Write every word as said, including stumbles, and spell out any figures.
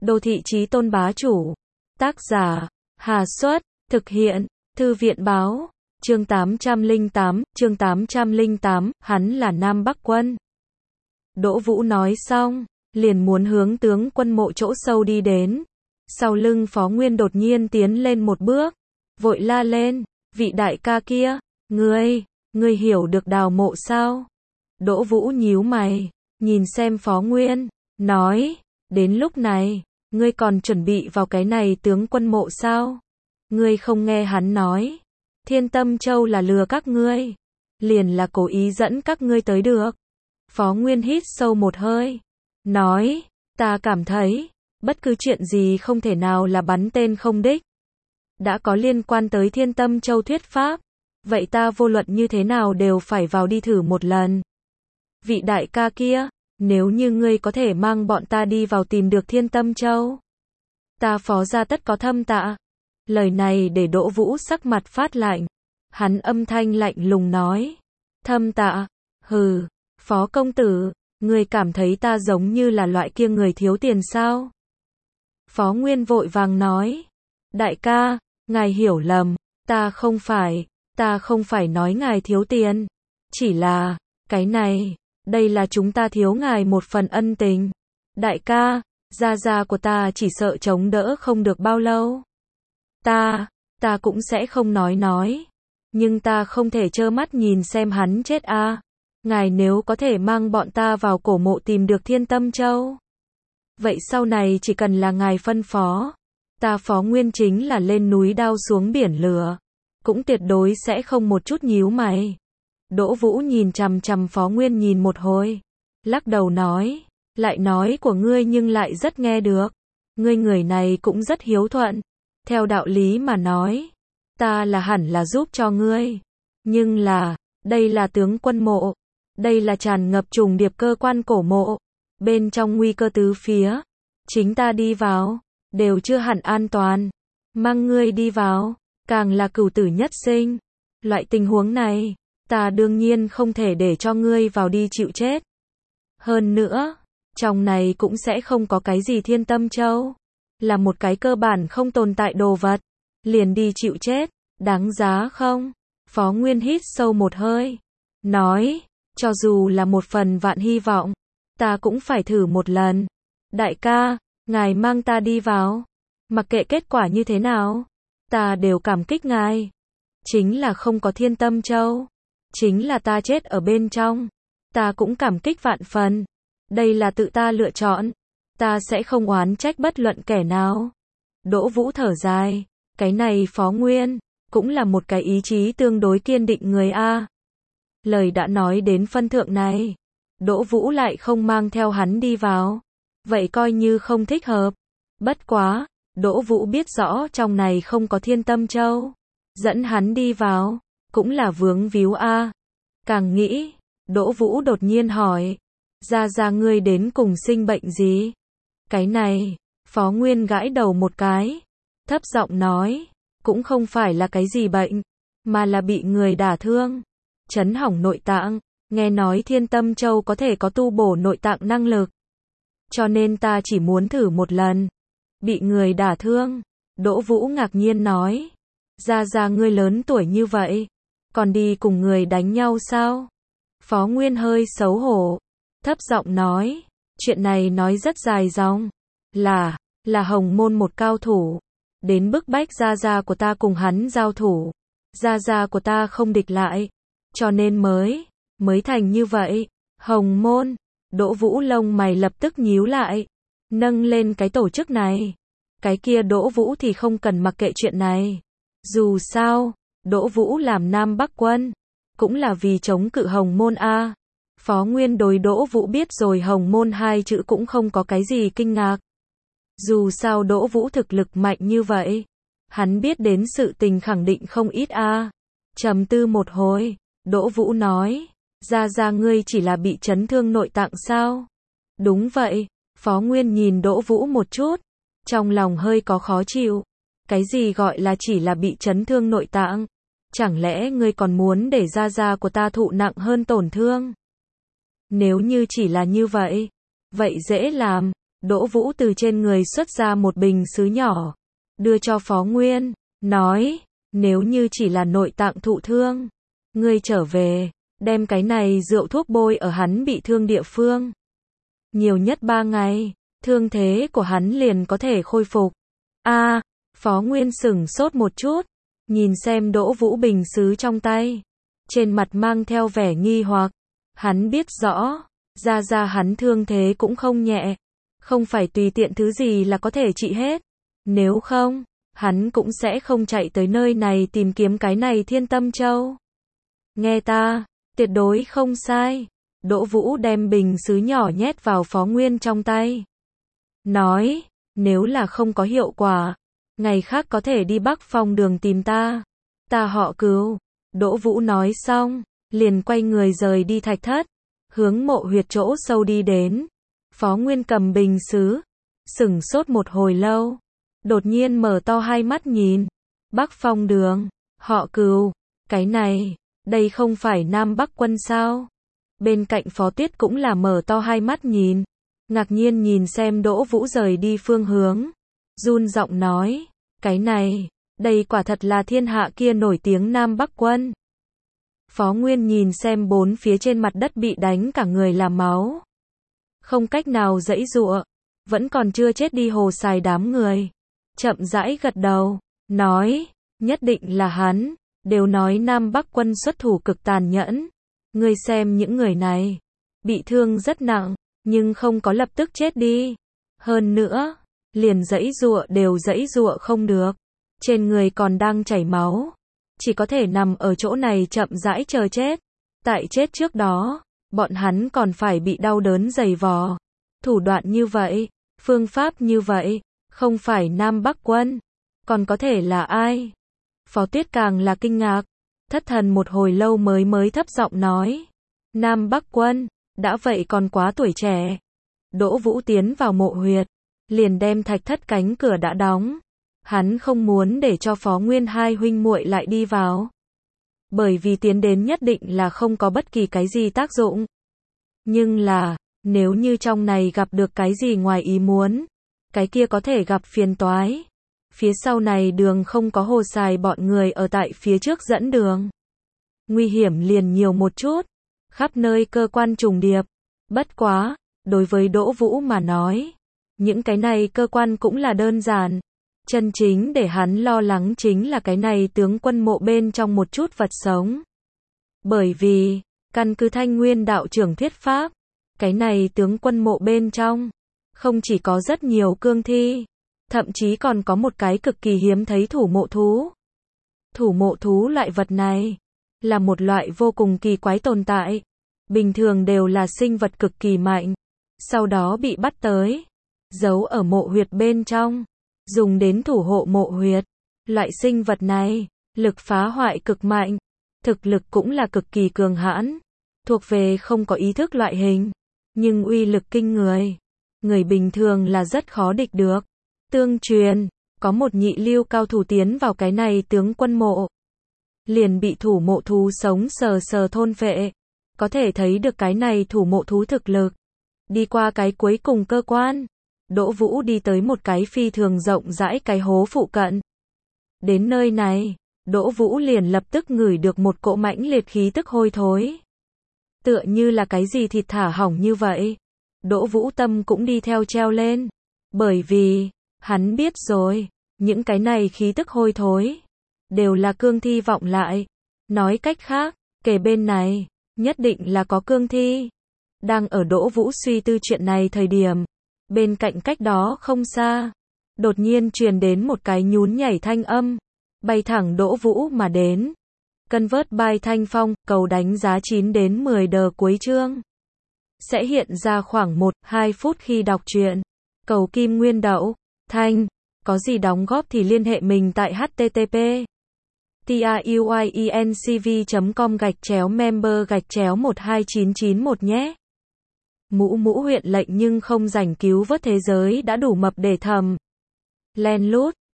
Đô thị chí tôn bá chủ. Tác giả, Hà Xuất, thực hiện, Thư viện báo, chương tám trăm lẻ tám, chương tám trăm lẻ tám, hắn là Nam Bắc quân. Đỗ Vũ nói xong, liền muốn hướng tướng quân mộ chỗ sâu đi đến. Sau lưng Phó Nguyên đột nhiên tiến lên một bước, vội la lên, vị đại ca kia, ngươi, ngươi hiểu được đào mộ sao? Đỗ Vũ nhíu mày, nhìn xem Phó Nguyên, nói, đến lúc này, ngươi còn chuẩn bị vào cái này tướng quân mộ sao? Ngươi không nghe hắn nói, Thiên Tâm Châu là lừa các ngươi, liền là cố ý dẫn các ngươi tới được. Phó Nguyên hít sâu một hơi, nói, ta cảm thấy, bất cứ chuyện gì không thể nào là bắn tên không đích. Đã có liên quan tới Thiên Tâm Châu thuyết pháp, vậy ta vô luận như thế nào đều phải vào đi thử một lần. Vị đại ca kia, nếu như ngươi có thể mang bọn ta đi vào tìm được Thiên Tâm Châu, ta Phó gia tất có thâm tạ. Lời này để Đỗ Vũ sắc mặt phát lạnh, hắn âm thanh lạnh lùng nói, thâm tạ, hừ, Phó công tử, ngươi cảm thấy ta giống như là loại kia người thiếu tiền sao? Phó Nguyên vội vàng nói, đại ca, ngài hiểu lầm, ta không phải, ta không phải nói ngài thiếu tiền, chỉ là, cái này, đây là chúng ta thiếu ngài một phần ân tình. Đại ca, gia gia của ta chỉ sợ chống đỡ không được bao lâu. Ta, ta cũng sẽ không nói nói, nhưng ta không thể trơ mắt nhìn xem hắn chết a. À. Ngài nếu có thể mang bọn ta vào cổ mộ tìm được Thiên Tâm Châu, vậy sau này chỉ cần là ngài phân phó, ta Phó Nguyên chính là lên núi đao xuống biển lửa, cũng tuyệt đối sẽ không một chút nhíu mày. Đỗ Vũ nhìn chằm chằm Phó Nguyên nhìn một hồi, lắc đầu nói, lại nói của ngươi nhưng lại rất nghe được, ngươi người này cũng rất hiếu thuận, theo đạo lý mà nói, ta là hẳn là giúp cho ngươi, nhưng là, đây là tướng quân mộ, đây là tràn ngập trùng điệp cơ quan cổ mộ, bên trong nguy cơ tứ phía, chính ta đi vào, đều chưa hẳn an toàn, mang ngươi đi vào, càng là cửu tử nhất sinh, loại tình huống này, ta đương nhiên không thể để cho ngươi vào đi chịu chết. Hơn nữa, trong này cũng sẽ không có cái gì Thiên Tâm Châu, là một cái cơ bản không tồn tại đồ vật, liền đi chịu chết, đáng giá không? Phó Nguyên hít sâu một hơi, nói, cho dù là một phần vạn hy vọng, ta cũng phải thử một lần. Đại ca, ngài mang ta đi vào, mặc kệ kết quả như thế nào, ta đều cảm kích ngài. Chính là không có Thiên Tâm Châu, chính là ta chết ở bên trong, ta cũng cảm kích vạn phần. Đây là tự ta lựa chọn, ta sẽ không oán trách bất luận kẻ nào. Đỗ Vũ thở dài, cái này Phó Nguyên, cũng là một cái ý chí tương đối kiên định người a. Lời đã nói đến phân thượng này, Đỗ Vũ lại không mang theo hắn đi vào, vậy coi như không thích hợp. Bất quá, Đỗ Vũ biết rõ trong này không có Thiên Tâm Châu, dẫn hắn đi vào, cũng là vướng víu a. Càng nghĩ, Đỗ Vũ đột nhiên hỏi, gia gia ngươi đến cùng sinh bệnh gì? Cái này, Phó Nguyên gãi đầu một cái, thấp giọng nói, cũng không phải là cái gì bệnh, mà là bị người đả thương, chấn hỏng nội tạng, nghe nói Thiên Tâm Châu có thể có tu bổ nội tạng năng lực, cho nên ta chỉ muốn thử một lần. Bị người đả thương, Đỗ Vũ ngạc nhiên nói, gia gia ngươi lớn tuổi như vậy, còn đi cùng người đánh nhau sao? Phó Nguyên hơi xấu hổ, thấp giọng nói, chuyện này nói rất dài dòng, là, là Hồng Môn một cao thủ, đến bức bách gia gia của ta cùng hắn giao thủ, gia gia của ta không địch lại, cho nên mới, mới thành như vậy. Hồng Môn, Đỗ Vũ lông mày lập tức nhíu lại, nâng lên cái tổ chức này, cái kia Đỗ Vũ thì không cần mặc kệ chuyện này, dù sao, Đỗ Vũ làm Nam Bắc quân, cũng là vì chống cự Hồng Môn a. Phó Nguyên đối Đỗ Vũ biết rồi Hồng Môn hai chữ cũng không có cái gì kinh ngạc. Dù sao Đỗ Vũ thực lực mạnh như vậy, hắn biết đến sự tình khẳng định không ít a. Trầm tư một hồi, Đỗ Vũ nói, gia gia ngươi chỉ là bị chấn thương nội tạng sao? Đúng vậy. Phó Nguyên nhìn Đỗ Vũ một chút, trong lòng hơi có khó chịu. Cái gì gọi là chỉ là bị chấn thương nội tạng? Chẳng lẽ ngươi còn muốn để gia gia của ta thụ nặng hơn tổn thương? Nếu như chỉ là như vậy, vậy dễ làm. Đỗ Vũ từ trên người xuất ra một bình sứ nhỏ, đưa cho Phó Nguyên, nói, nếu như chỉ là nội tạng thụ thương, ngươi trở về, đem cái này rượu thuốc bôi ở hắn bị thương địa phương. Nhiều nhất ba ngày, thương thế của hắn liền có thể khôi phục. A, Phó Nguyên sửng sốt một chút, nhìn xem Đỗ Vũ bình sứ trong tay, trên mặt mang theo vẻ nghi hoặc. Hắn biết rõ, ra ra hắn thương thế cũng không nhẹ, không phải tùy tiện thứ gì là có thể trị hết. Nếu không, hắn cũng sẽ không chạy tới nơi này tìm kiếm cái này Thiên Tâm Châu. Nghe ta, tuyệt đối không sai. Đỗ Vũ đem bình sứ nhỏ nhét vào Phó Nguyên trong tay. Nói, nếu là không có hiệu quả, ngày khác có thể đi Bắc Phong đường tìm ta. Ta họ Cửu. Đỗ Vũ nói xong, liền quay người rời đi thạch thất, hướng mộ huyệt chỗ sâu đi đến. Phó Nguyên cầm bình sứ, sửng sốt một hồi lâu, đột nhiên mở to hai mắt nhìn. Bắc Phong đường, họ Cửu, cái này, đây không phải Nam Bắc Quân sao? Bên cạnh Phó Tuyết cũng là mở to hai mắt nhìn, ngạc nhiên nhìn xem Đỗ Vũ rời đi phương hướng, run giọng nói, cái này, đây quả thật là thiên hạ kia nổi tiếng Nam Bắc Quân. Phó Nguyên nhìn xem bốn phía trên mặt đất bị đánh cả người là máu, không cách nào giãy giụa, vẫn còn chưa chết đi hồ xài đám người, chậm rãi gật đầu, nói, nhất định là hắn, đều nói Nam Bắc Quân xuất thủ cực tàn nhẫn, ngươi xem những người này, bị thương rất nặng, nhưng không có lập tức chết đi, hơn nữa, liền giãy giụa đều giãy giụa không được, trên người còn đang chảy máu, chỉ có thể nằm ở chỗ này chậm rãi chờ chết. Tại chết trước đó, bọn hắn còn phải bị đau đớn dày vò. Thủ đoạn như vậy, phương pháp như vậy, không phải Nam Bắc Quân, còn có thể là ai? Phó Tuyết càng là kinh ngạc, thất thần một hồi lâu mới mới thấp giọng nói, Nam Bắc Quân, đã vậy còn quá tuổi trẻ. Đỗ Vũ tiến vào mộ huyệt, liền đem thạch thất cánh cửa đã đóng. Hắn không muốn để cho Phó Nguyên hai huynh muội lại đi vào. Bởi vì tiến đến nhất định là không có bất kỳ cái gì tác dụng. Nhưng là, nếu như trong này gặp được cái gì ngoài ý muốn, cái kia có thể gặp phiền toái. Phía sau này đường không có hồ xài bọn người ở tại phía trước dẫn đường. Nguy hiểm liền nhiều một chút, khắp nơi cơ quan trùng điệp. Bất quá, đối với Đỗ Vũ mà nói, những cái này cơ quan cũng là đơn giản. Chân chính để hắn lo lắng chính là cái này tướng quân mộ bên trong một chút vật sống. Bởi vì, căn cứ Thanh Nguyên đạo trưởng thuyết pháp, cái này tướng quân mộ bên trong, không chỉ có rất nhiều cương thi, thậm chí còn có một cái cực kỳ hiếm thấy thủ mộ thú. Thủ mộ thú loại vật này, là một loại vô cùng kỳ quái tồn tại, bình thường đều là sinh vật cực kỳ mạnh, sau đó bị bắt tới, giấu ở mộ huyệt bên trong. Dùng đến thủ hộ mộ huyệt. Loại sinh vật này, lực phá hoại cực mạnh, thực lực cũng là cực kỳ cường hãn, thuộc về không có ý thức loại hình, nhưng uy lực kinh người. Người bình thường là rất khó địch được. Tương truyền, có một nhị lưu cao thủ tiến vào cái này tướng quân mộ, liền bị thủ mộ thú sống sờ sờ thôn phệ. Có thể thấy được cái này thủ mộ thú thực lực. Đi qua cái cuối cùng cơ quan, Đỗ Vũ đi tới một cái phi thường rộng rãi cái hố phụ cận. Đến nơi này, Đỗ Vũ liền lập tức ngửi được một cỗ mãnh liệt khí tức hôi thối. Tựa như là cái gì thịt thả hỏng như vậy. Đỗ Vũ tâm cũng đi theo treo lên. Bởi vì, hắn biết rồi, những cái này khí tức hôi thối, đều là cương thi vọng lại. Nói cách khác, kề bên này, nhất định là có cương thi. Đang ở Đỗ Vũ suy tư chuyện này thời điểm, bên cạnh cách đó không xa, đột nhiên truyền đến một cái nhún nhảy thanh âm, bay thẳng Đỗ Vũ mà đến. Convert by Thanh Phong, cầu đánh giá chín đến mười đờ cuối chương. Sẽ hiện ra khoảng một đến hai phút khi đọc truyện. Cầu Kim Nguyên Đậu, Thanh, có gì đóng góp thì liên hệ mình tại http truyencv chấm com gạch chéo member gạch chéo một hai chín chín một nhé. Mũ mũ huyện lệnh nhưng không rảnh cứu vớt thế giới đã đủ mập để thầm. Len lút,